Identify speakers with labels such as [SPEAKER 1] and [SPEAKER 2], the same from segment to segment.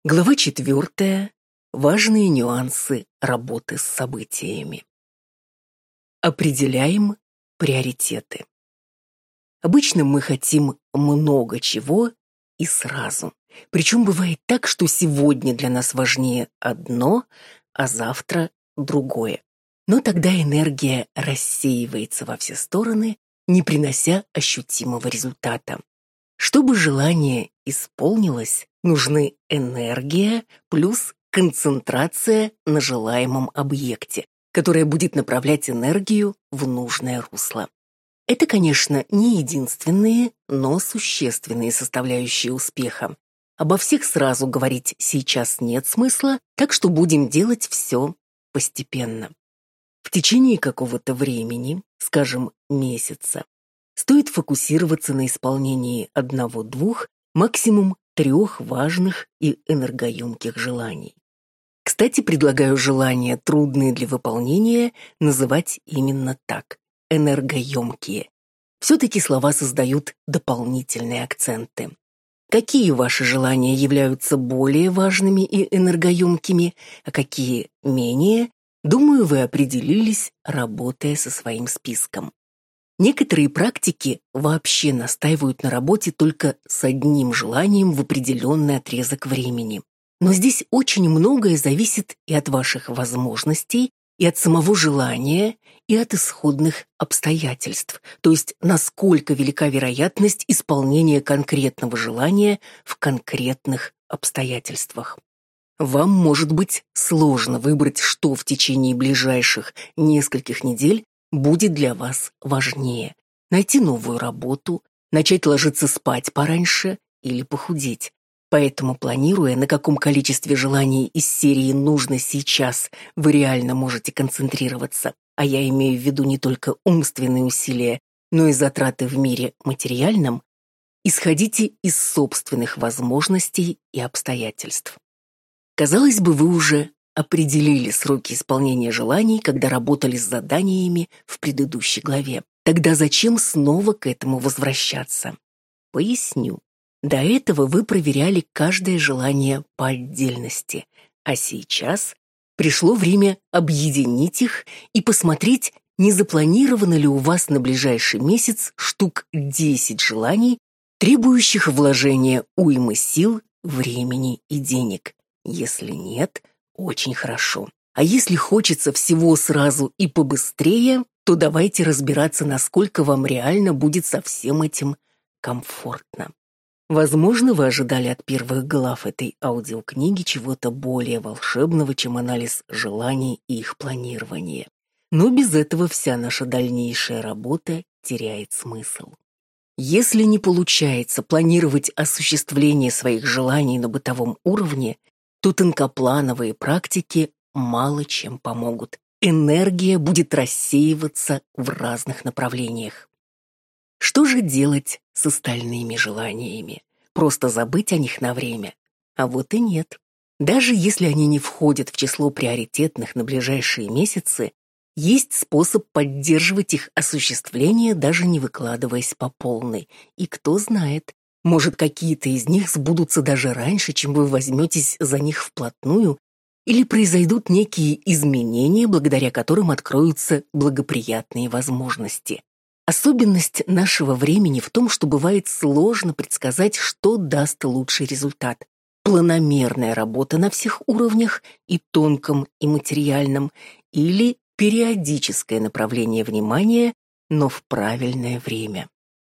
[SPEAKER 1] Глава 4. Важные нюансы работы с событиями. Определяем приоритеты. Обычно мы хотим много чего и сразу. Причем бывает так, что сегодня для нас важнее одно, а завтра другое. Но тогда энергия рассеивается во все стороны, не принося ощутимого результата. Чтобы желание исполнилось, нужны энергия плюс концентрация на желаемом объекте, которая будет направлять энергию в нужное русло. Это, конечно, не единственные, но существенные составляющие успеха. Обо всех сразу говорить сейчас нет смысла, так что будем делать все постепенно. В течение какого-то времени, скажем, месяца, стоит фокусироваться на исполнении 1-2, максимум 3 важных и энергоемких желаний. Кстати, предлагаю желания, трудные для выполнения, называть именно так – энергоемкие. Все-таки слова создают дополнительные акценты. Какие ваши желания являются более важными и энергоемкими, а какие менее, думаю, вы определились, работая со своим списком. Некоторые практики вообще настаивают на работе только с одним желанием в определенный отрезок времени. Но здесь очень многое зависит и от ваших возможностей, и от самого желания, и от исходных обстоятельств, то есть насколько велика вероятность исполнения конкретного желания в конкретных обстоятельствах. Вам может быть сложно выбрать, что в течение ближайших нескольких недель будет для вас важнее: найти новую работу, начать ложиться спать пораньше или похудеть. Поэтому, планируя, на каком количестве желаний из серии «нужно сейчас» вы реально можете концентрироваться, а я имею в виду не только умственные усилия, но и затраты в мире материальном, исходите из собственных возможностей и обстоятельств. Казалось бы, вы уже определили сроки исполнения желаний, когда работали с заданиями в предыдущей главе. Тогда зачем снова к этому возвращаться? Поясню. До этого вы проверяли каждое желание по отдельности, а сейчас пришло время объединить их и посмотреть, не запланировано ли у вас на ближайший месяц штук 10 желаний, требующих вложения уймы сил, времени и денег. Если нет, очень хорошо. А если хочется всего сразу и побыстрее, то давайте разбираться, насколько вам реально будет со всем этим комфортно. Возможно, вы ожидали от первых глав этой аудиокниги чего-то более волшебного, чем анализ желаний и их планирование. Но без этого вся наша дальнейшая работа теряет смысл. Если не получается планировать осуществление своих желаний на бытовом уровне, то тонкоплановые практики мало чем помогут. Энергия будет рассеиваться в разных направлениях. Что же делать с остальными желаниями? Просто забыть о них на время? А вот и нет. Даже если они не входят в число приоритетных на ближайшие месяцы, есть способ поддерживать их осуществление, даже не выкладываясь по полной. И кто знает, может, какие-то из них сбудутся даже раньше, чем вы возьметесь за них вплотную, или произойдут некие изменения, благодаря которым откроются благоприятные возможности. Особенность нашего времени в том, что бывает сложно предсказать, что даст лучший результат. Планомерная работа на всех уровнях, и тонком, и материальном, или периодическое направление внимания, но в правильное время.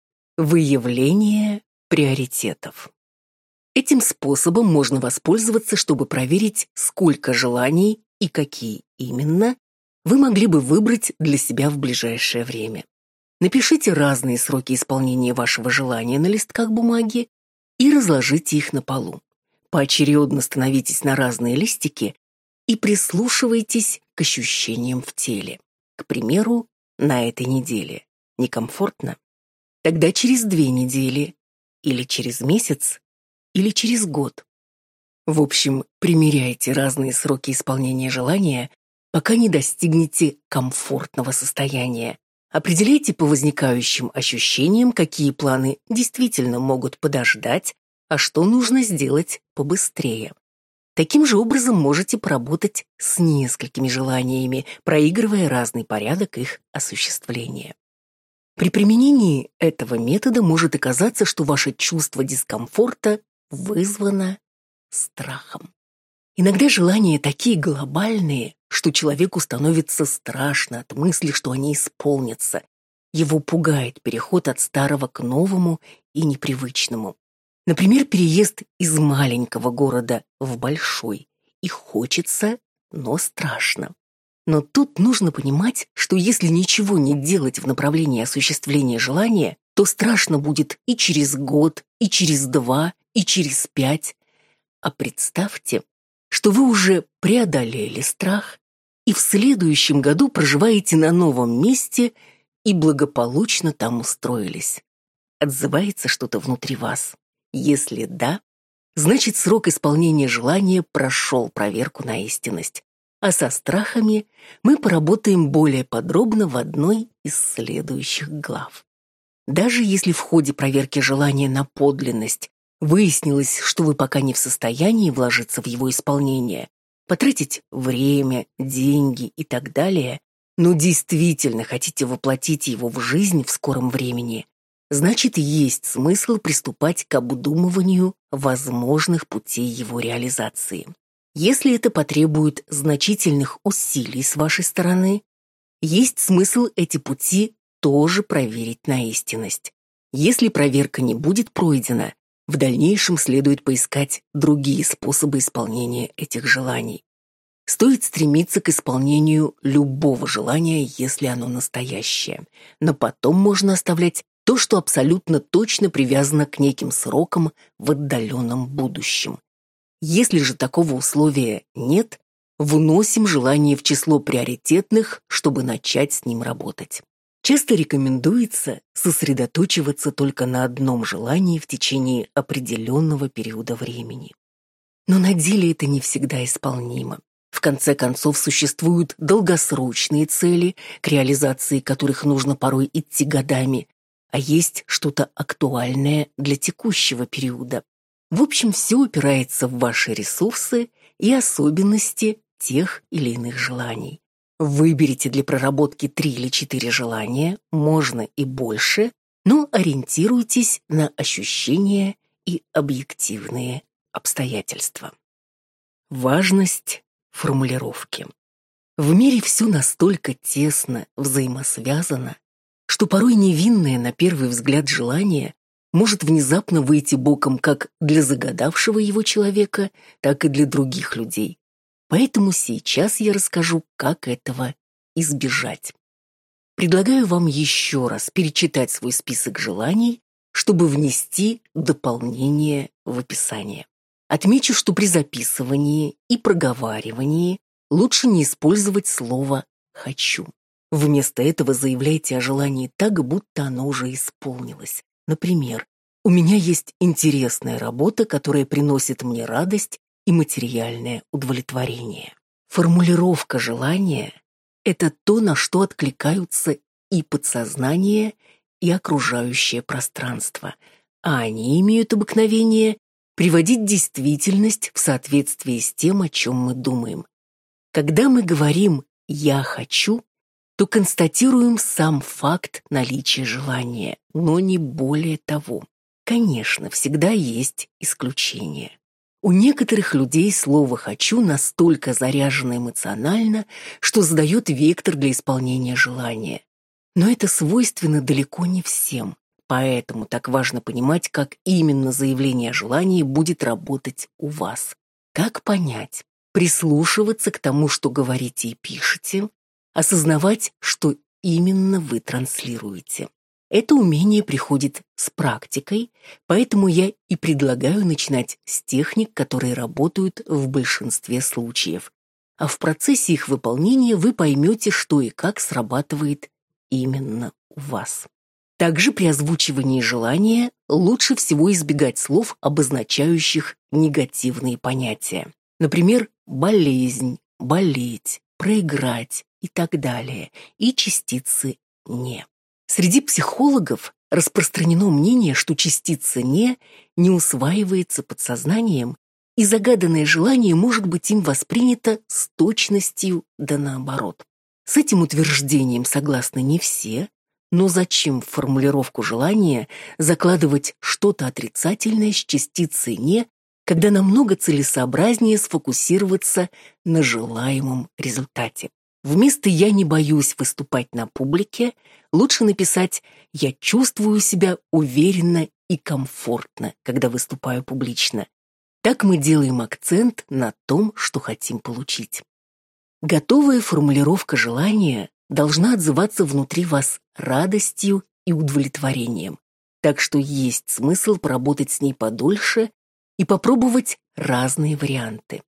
[SPEAKER 1] Выявление приоритетов. Этим способом можно воспользоваться, чтобы проверить, сколько желаний и какие именно вы могли бы выбрать для себя в ближайшее время. Напишите разные сроки исполнения вашего желания на листках бумаги и разложите их на полу. Поочередно становитесь на разные листики и прислушивайтесь к ощущениям в теле. К примеру, на этой неделе. Некомфортно? Тогда через 2 недели, или через месяц, или через год. В общем, примеряйте разные сроки исполнения желания, пока не достигнете комфортного состояния. Определяйте по возникающим ощущениям, какие планы действительно могут подождать, а что нужно сделать побыстрее. Таким же образом можете поработать с несколькими желаниями, проигрывая разный порядок их осуществления. При применении этого метода может оказаться, что ваше чувство дискомфорта вызвано страхом. Иногда желания такие глобальные, что человеку становится страшно от мысли, что они исполнятся. Его пугает переход от старого к новому и непривычному. Например, переезд из маленького города в большой. И хочется, но страшно. Но тут нужно понимать, что если ничего не делать в направлении осуществления желания, то страшно будет и через год, и через 2, и через 5. А представьте, что вы уже преодолели страх и в следующем году проживаете на новом месте и благополучно там устроились. Отзывается что-то внутри вас? Если да, значит срок исполнения желания прошел проверку на истинность. А со страхами мы поработаем более подробно в одной из следующих глав. Даже если в ходе проверки желания на подлинность выяснилось, что вы пока не в состоянии вложиться в его исполнение, потратить время, деньги и так далее, но действительно хотите воплотить его в жизнь в скором времени, значит, есть смысл приступать к обдумыванию возможных путей его реализации. Если это потребует значительных усилий с вашей стороны, есть смысл эти пути тоже проверить на истинность. Если проверка не будет пройдена, в дальнейшем следует поискать другие способы исполнения этих желаний. Стоит стремиться к исполнению любого желания, если оно настоящее, но потом можно оставлять то, что абсолютно точно привязано к неким срокам в отдаленном будущем. Если же такого условия нет, вносим желание в число приоритетных, чтобы начать с ним работать. Часто рекомендуется сосредоточиваться только на одном желании в течение определенного периода времени. Но на деле это не всегда исполнимо. В конце концов, существуют долгосрочные цели, к реализации которых нужно порой идти годами, а есть что-то актуальное для текущего периода. В общем, все упирается в ваши ресурсы и особенности тех или иных желаний. Выберите для проработки 3 или 4 желания, можно и больше, но ориентируйтесь на ощущения и объективные обстоятельства. Важность формулировки. В мире все настолько тесно взаимосвязано, что порой невинное на первый взгляд желание может внезапно выйти боком как для загадавшего его человека, так и для других людей. Поэтому сейчас я расскажу, как этого избежать. Предлагаю вам еще раз перечитать свой список желаний, чтобы внести дополнение в описание. Отмечу, что при записывании и проговаривании лучше не использовать слово «хочу». Вместо этого заявляйте о желании так, будто оно уже исполнилось. Например, «У меня есть интересная работа, которая приносит мне радость и материальное удовлетворение». Формулировка желания – это то, на что откликаются и подсознание, и окружающее пространство, а они имеют обыкновение приводить действительность в соответствии с тем, о чем мы думаем. Когда мы говорим «я хочу», то констатируем сам факт наличия желания, но не более того. Конечно, всегда есть исключения. У некоторых людей слово «хочу» настолько заряжено эмоционально, что задает вектор для исполнения желания. Но это свойственно далеко не всем, поэтому так важно понимать, как именно заявление о желании будет работать у вас. Как понять? Прислушиваться к тому, что говорите и пишете, осознавать, что именно вы транслируете. Это умение приходит с практикой, поэтому я и предлагаю начинать с техник, которые работают в большинстве случаев. А в процессе их выполнения вы поймете, что и как срабатывает именно у вас. Также при озвучивании желания лучше всего избегать слов, обозначающих негативные понятия. Например, болезнь, болеть, проиграть и так далее, и частицы «не». Среди психологов распространено мнение, что частица «не» не усваивается подсознанием и загаданное желание может быть им воспринято с точностью да наоборот. С этим утверждением согласны не все, но зачем в формулировку желания закладывать что-то отрицательное с частицей «не», когда намного целесообразнее сфокусироваться на желаемом результате? Вместо «я не боюсь выступать на публике» лучше написать «я чувствую себя уверенно и комфортно, когда выступаю публично». Так мы делаем акцент на том, что хотим получить. Готовая формулировка желания должна отзываться внутри вас радостью и удовлетворением. Так что есть смысл поработать с ней подольше и попробовать разные варианты.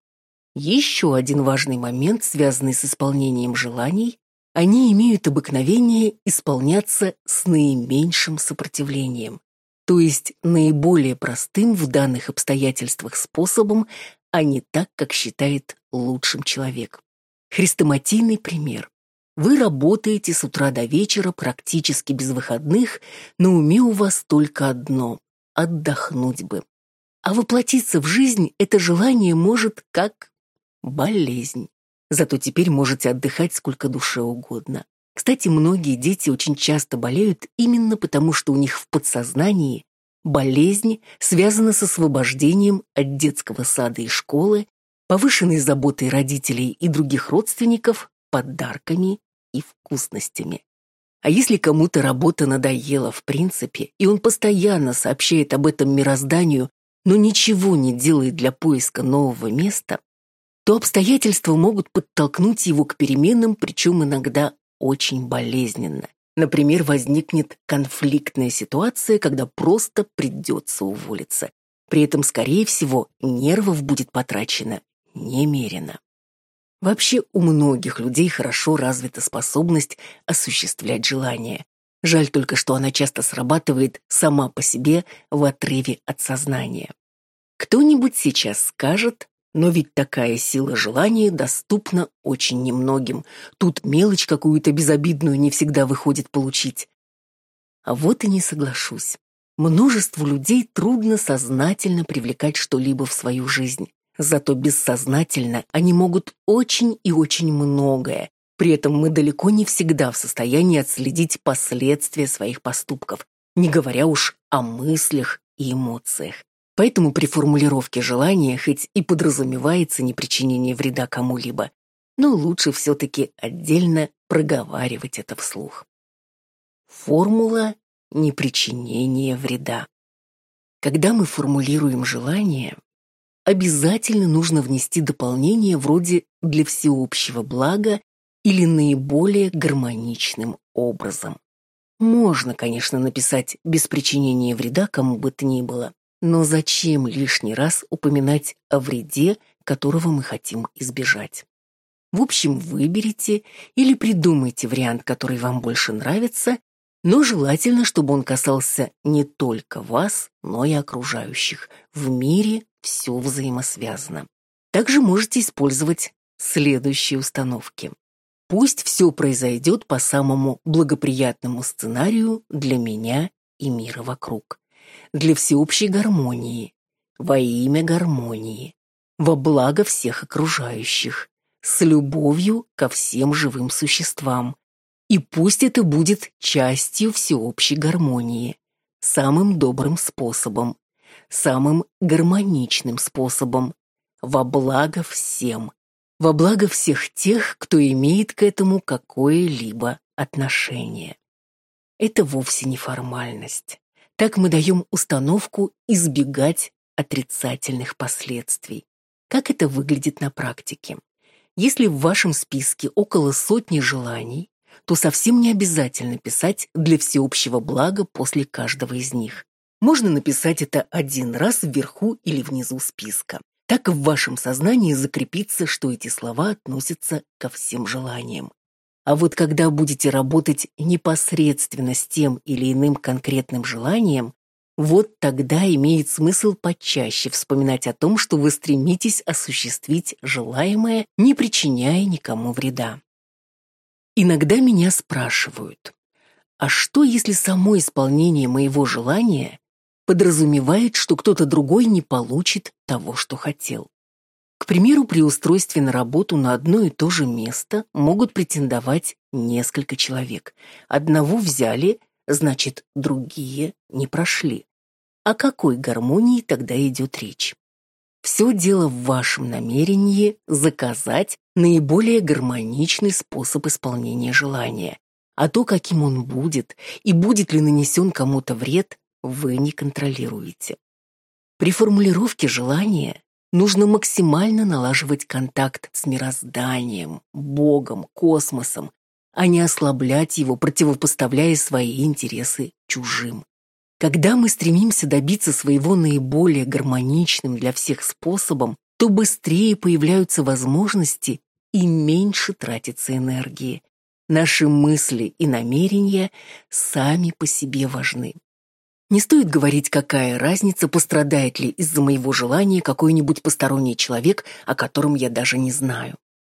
[SPEAKER 1] Еще один важный момент, связанный с исполнением желаний, они имеют обыкновение исполняться с наименьшим сопротивлением, то есть наиболее простым в данных обстоятельствах способом, а не так, как считает лучшим человек. Хрестоматийный пример. Вы работаете с утра до вечера практически без выходных, на уме у вас только одно – отдохнуть бы. А воплотиться в жизнь это желание может как болезнь. Зато теперь можете отдыхать сколько душе угодно. Кстати, многие дети очень часто болеют именно потому, что у них в подсознании болезнь связана с освобождением от детского сада и школы, повышенной заботой родителей и других родственников, подарками и вкусностями. А если кому-то работа надоела в принципе, и он постоянно сообщает об этом мирозданию, но ничего не делает для поиска нового места, то обстоятельства могут подтолкнуть его к переменам, причем иногда очень болезненно. Например, возникнет конфликтная ситуация, когда просто придется уволиться. При этом, скорее всего, нервов будет потрачено немерено. Вообще, у многих людей хорошо развита способность осуществлять желания. Жаль только, что она часто срабатывает сама по себе в отрыве от сознания. Кто-нибудь сейчас скажет: но ведь такая сила желания доступна очень немногим. Тут мелочь какую-то безобидную не всегда выходит получить. А вот и не соглашусь. Множеству людей трудно сознательно привлекать что-либо в свою жизнь. Зато бессознательно они могут очень и очень многое. При этом мы далеко не всегда в состоянии отследить последствия своих поступков, не говоря уж о мыслях и эмоциях. Поэтому при формулировке желания хоть и подразумевается непричинение вреда кому-либо, но лучше все-таки отдельно проговаривать это вслух. Формула непричинения вреда. Когда мы формулируем желание, обязательно нужно внести дополнение вроде «для всеобщего блага» или наиболее гармоничным образом. Можно, конечно, написать «без причинения вреда кому бы то ни было», но зачем лишний раз упоминать о вреде, которого мы хотим избежать? В общем, выберите или придумайте вариант, который вам больше нравится, но желательно, чтобы он касался не только вас, но и окружающих. В мире все взаимосвязано. Также можете использовать следующие установки. Пусть все произойдет по самому благоприятному сценарию для меня и мира вокруг. Для всеобщей гармонии, во имя гармонии, во благо всех окружающих, с любовью ко всем живым существам. И пусть это будет частью всеобщей гармонии, самым добрым способом, самым гармоничным способом, во благо всем, во благо всех тех, кто имеет к этому какое-либо отношение. Это вовсе не формальность. Так мы даем установку избегать отрицательных последствий. Как это выглядит на практике? Если в вашем списке около 100 желаний, то совсем не обязательно писать «для всеобщего блага» после каждого из них. Можно написать это один раз вверху или внизу списка. Так в вашем сознании закрепится, что эти слова относятся ко всем желаниям. А вот когда будете работать непосредственно с тем или иным конкретным желанием, вот тогда имеет смысл почаще вспоминать о том, что вы стремитесь осуществить желаемое, не причиняя никому вреда. Иногда меня спрашивают: а что, если само исполнение моего желания подразумевает, что кто-то другой не получит того, что хотел. К примеру, при устройстве на работу на одно и то же место могут претендовать несколько человек. Одного взяли, значит, другие не прошли. О какой гармонии тогда идет речь? Все дело в вашем намерении заказать наиболее гармоничный способ исполнения желания. А то, каким он будет и будет ли нанесен кому-то вред, вы не контролируете. При формулировке желания нужно максимально налаживать контакт с мирозданием, Богом, космосом, а не ослаблять его, противопоставляя свои интересы чужим. Когда мы стремимся добиться своего наиболее гармоничным для всех способом, то быстрее появляются возможности и меньше тратится энергии. Наши мысли и намерения сами по себе важны. Не стоит говорить, какая разница, пострадает ли из-за моего желания какой-нибудь посторонний человек, о котором я даже не знаю.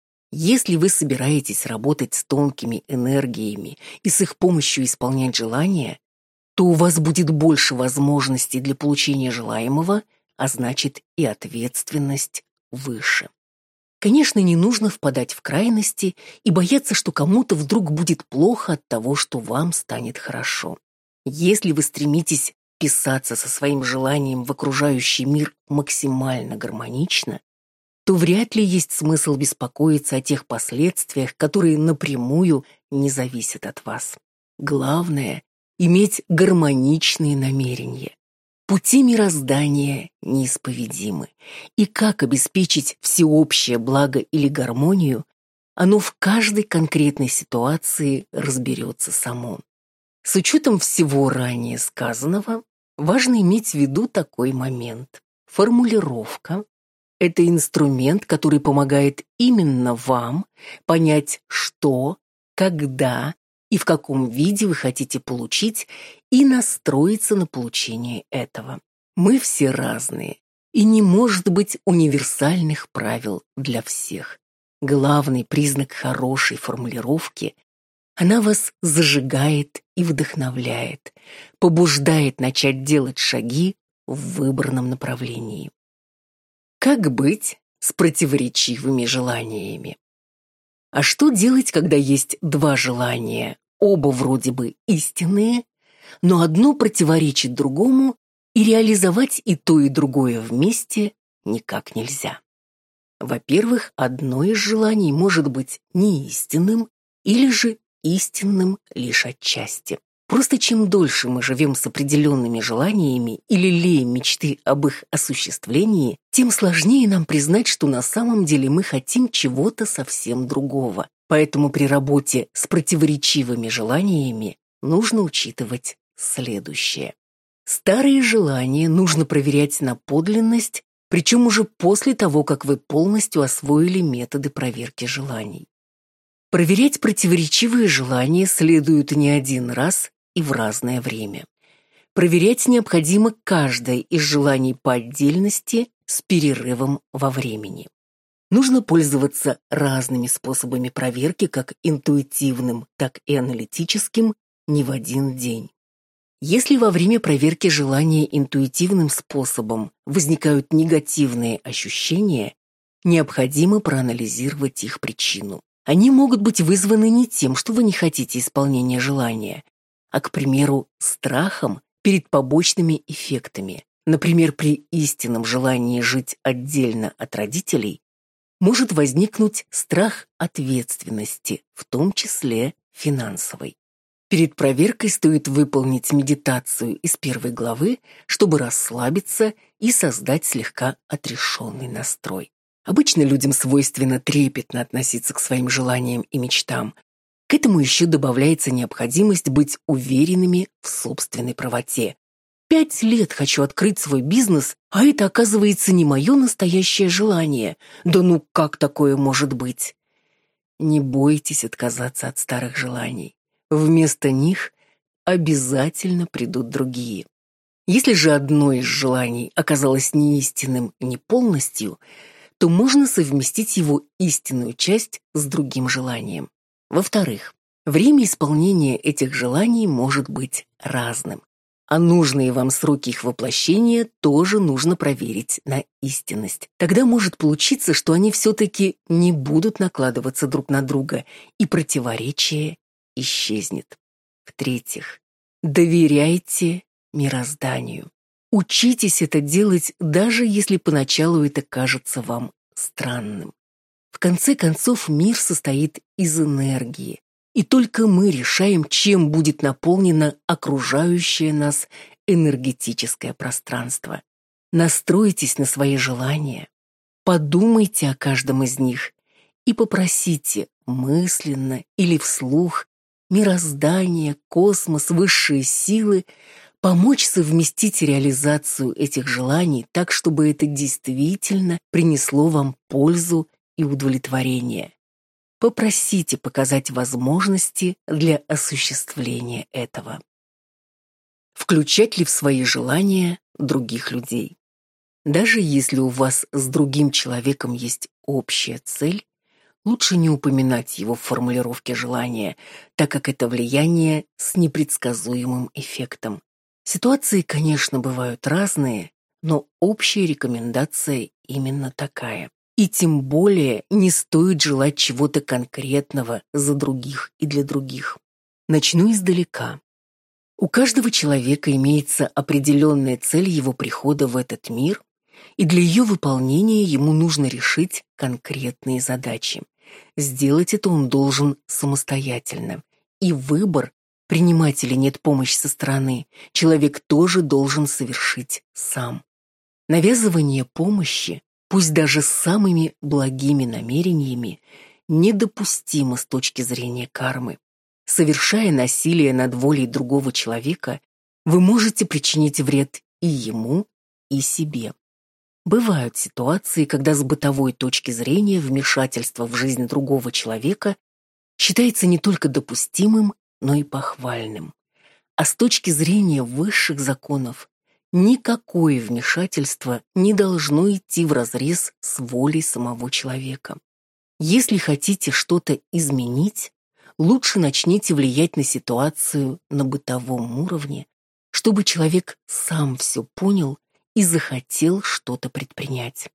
[SPEAKER 1] Если вы собираетесь работать с тонкими энергиями и с их помощью исполнять желания, то у вас будет больше возможностей для получения желаемого, а значит и ответственность выше. Конечно, не нужно впадать в крайности и бояться, что кому-то вдруг будет плохо от того, что вам станет хорошо. Если вы стремитесь вписаться со своим желанием в окружающий мир максимально гармонично, то вряд ли есть смысл беспокоиться о тех последствиях, которые напрямую не зависят от вас. Главное – иметь гармоничные намерения. Пути мироздания неисповедимы, и как обеспечить всеобщее благо или гармонию, оно в каждой конкретной ситуации разберется само. С учетом всего ранее сказанного, важно иметь в виду такой момент. Формулировка – это инструмент, который помогает именно вам понять, что, когда и в каком виде вы хотите получить, и настроиться на получение этого. Мы все разные, и не может быть универсальных правил для всех. Главный признак хорошей формулировки – она вас зажигает и вдохновляет, побуждает начать делать шаги в выбранном направлении. Как быть с противоречивыми желаниями? А что делать, когда есть два желания, оба вроде бы истинные, но одно противоречит другому, и реализовать и то, и другое вместе никак нельзя? Во-первых, одно из желаний может быть неистинным или же истинным лишь отчасти. Просто чем дольше мы живем с определенными желаниями и лелеем мечты об их осуществлении, тем сложнее нам признать, что на самом деле мы хотим чего-то совсем другого. Поэтому при работе с противоречивыми желаниями нужно учитывать следующее. Старые желания нужно проверять на подлинность, причем уже после того, как вы полностью освоили методы проверки желаний. Проверять противоречивые желания следует не один раз и в разное время. Проверять необходимо каждое из желаний по отдельности с перерывом во времени. Нужно пользоваться разными способами проверки, как интуитивным, так и аналитическим, не в один день. Если во время проверки желания интуитивным способом возникают негативные ощущения, необходимо проанализировать их причину. Они могут быть вызваны не тем, что вы не хотите исполнения желания, а, к примеру, страхом перед побочными эффектами. Например, при истинном желании жить отдельно от родителей может возникнуть страх ответственности, в том числе финансовой. Перед проверкой стоит выполнить медитацию из 1 главы, чтобы расслабиться и создать слегка отрешенный настрой. Обычно людям свойственно трепетно относиться к своим желаниям и мечтам. К этому еще добавляется необходимость быть уверенными в собственной правоте. 5 лет хочу открыть свой бизнес, а это, оказывается, не мое настоящее желание. Да ну как такое может быть? Не бойтесь отказаться от старых желаний. Вместо них обязательно придут другие. Если же одно из желаний оказалось неистинным не полностью, то можно совместить его истинную часть с другим желанием. Во-вторых, время исполнения этих желаний может быть разным. А нужные вам сроки их воплощения тоже нужно проверить на истинность. Тогда может получиться, что они все-таки не будут накладываться друг на друга, и противоречие исчезнет. В-третьих, доверяйте мирозданию. Учитесь это делать, даже если поначалу это кажется вам странным. В конце концов, мир состоит из энергии, и только мы решаем, чем будет наполнено окружающее нас энергетическое пространство. Настройтесь на свои желания, подумайте о каждом из них и попросите мысленно или вслух мироздание, космос, высшие силы помочь совместить реализацию этих желаний так, чтобы это действительно принесло вам пользу и удовлетворение. Попросите показать возможности для осуществления этого. Включать ли в свои желания других людей? Даже если у вас с другим человеком есть общая цель, лучше не упоминать его в формулировке желания, так как это влияние с непредсказуемым эффектом. Ситуации, конечно, бывают разные, но общая рекомендация именно такая. И тем более не стоит желать чего-то конкретного за других и для других. Начну издалека. У каждого человека имеется определенная цель его прихода в этот мир, и для ее выполнения ему нужно решить конкретные задачи. Сделать это он должен самостоятельно. И выбор, принимать или нет помощь со стороны, человек тоже должен совершить сам. Навязывание помощи, пусть даже с самыми благими намерениями, недопустимо с точки зрения кармы. Совершая насилие над волей другого человека, вы можете причинить вред и ему, и себе. Бывают ситуации, когда с бытовой точки зрения вмешательство в жизнь другого человека считается не только допустимым, но и похвальным. А с точки зрения высших законов, никакое вмешательство не должно идти вразрез с волей самого человека. Если хотите что-то изменить, лучше начните влиять на ситуацию на бытовом уровне, чтобы человек сам все понял и захотел что-то предпринять.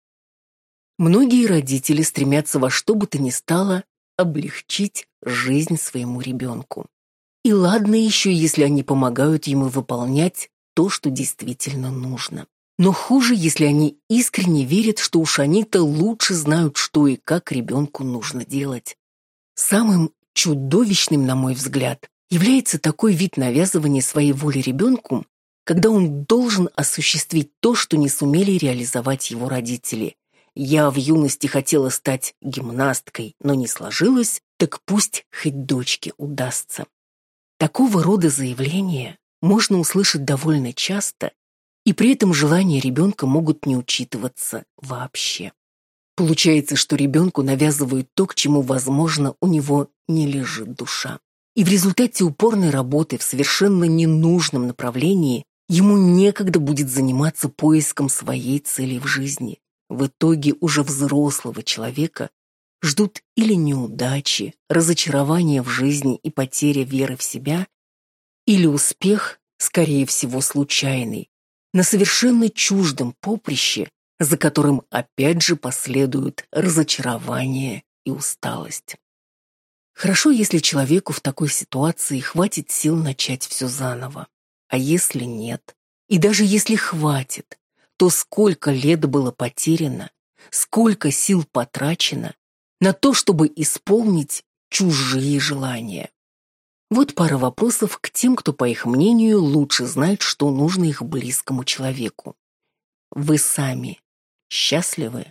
[SPEAKER 1] Многие родители стремятся во что бы то ни стало облегчить жизнь своему ребенку. И ладно еще, если они помогают ему выполнять то, что действительно нужно. Но хуже, если они искренне верят, что уж они-то лучше знают, что и как ребенку нужно делать. Самым чудовищным, на мой взгляд, является такой вид навязывания своей воли ребенку, когда он должен осуществить то, что не сумели реализовать его родители. Я в юности хотела стать гимнасткой, но не сложилось, так пусть хоть дочке удастся. Такого рода заявления можно услышать довольно часто, и при этом желания ребенка могут не учитываться вообще. Получается, что ребенку навязывают то, к чему, возможно, у него не лежит душа. И в результате упорной работы в совершенно ненужном направлении ему некогда будет заниматься поиском своей цели в жизни. В итоге уже взрослого человека ждут или неудачи, разочарование в жизни и потеря веры в себя, или успех, скорее всего, случайный, на совершенно чуждом поприще, за которым опять же последуют разочарование и усталость. Хорошо, если человеку в такой ситуации хватит сил начать все заново. А если нет, и даже если хватит, то сколько лет было потеряно, сколько сил потрачено на то, чтобы исполнить чужие желания. Вот пара вопросов к тем, кто, по их мнению, лучше знает, что нужно их близкому человеку. Вы сами счастливы?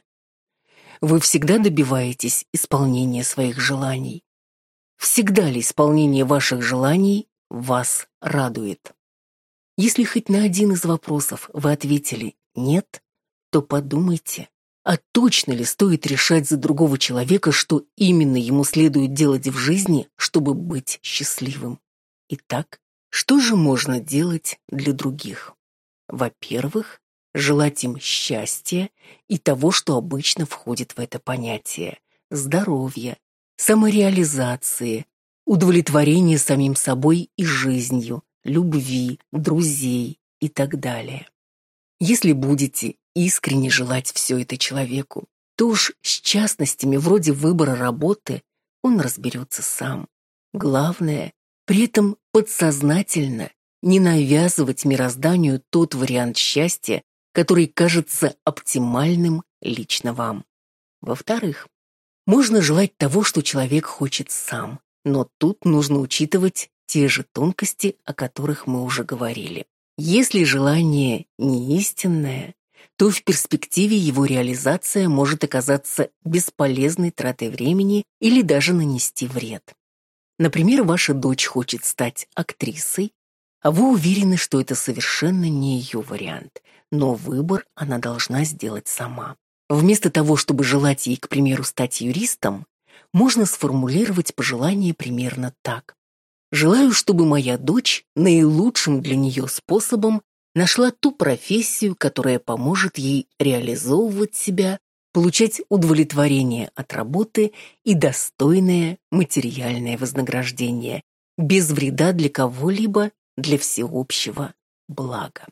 [SPEAKER 1] Вы всегда добиваетесь исполнения своих желаний? Всегда ли исполнение ваших желаний вас радует? Если хоть на один из вопросов вы ответили «нет», то подумайте, а точно ли стоит решать за другого человека, что именно ему следует делать в жизни, чтобы быть счастливым? Итак, что же можно делать для других? Во-первых, желать им счастья и того, что обычно входит в это понятие: здоровья, самореализации, удовлетворения самим собой и жизнью, любви, друзей и так далее. Если будете искренне желать все это человеку, то уж с частностями вроде выбора работы он разберется сам. Главное, при этом подсознательно не навязывать мирозданию тот вариант счастья, который кажется оптимальным лично вам. Во-вторых, можно желать того, что человек хочет сам, но тут нужно учитывать те же тонкости, о которых мы уже говорили. Если желание не истинное, то в перспективе его реализация может оказаться бесполезной тратой времени или даже нанести вред. Например, ваша дочь хочет стать актрисой, а вы уверены, что это совершенно не ее вариант, но выбор она должна сделать сама. Вместо того, чтобы желать ей, к примеру, стать юристом, можно сформулировать пожелание примерно так. Желаю, чтобы моя дочь наилучшим для нее способом нашла ту профессию, которая поможет ей реализовывать себя, получать удовлетворение от работы и достойное материальное вознаграждение, без вреда для кого-либо, для всеобщего блага.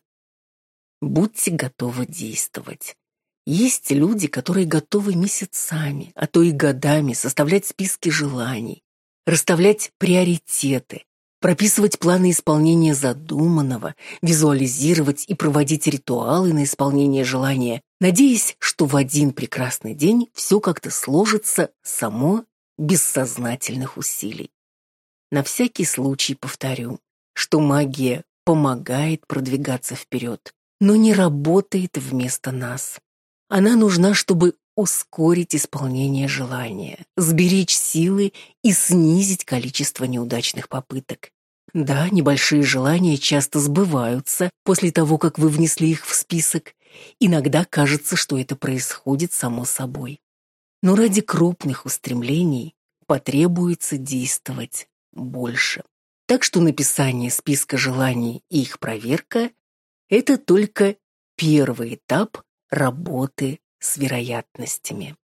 [SPEAKER 1] Будьте готовы действовать. Есть люди, которые готовы месяцами, а то и годами составлять списки желаний, расставлять приоритеты, прописывать планы исполнения задуманного, визуализировать и проводить ритуалы на исполнение желания, надеясь, что в один прекрасный день все как-то сложится само без сознательных усилий. На всякий случай повторю, что магия помогает продвигаться вперед, но не работает вместо нас. Она нужна, чтобы ускорить исполнение желания, сберечь силы и снизить количество неудачных попыток. Да, небольшие желания часто сбываются после того, как вы внесли их в список. Иногда кажется, что это происходит само собой. Но ради крупных устремлений потребуется действовать больше. Так что написание списка желаний и их проверка – это только первый этап работы с вероятностями.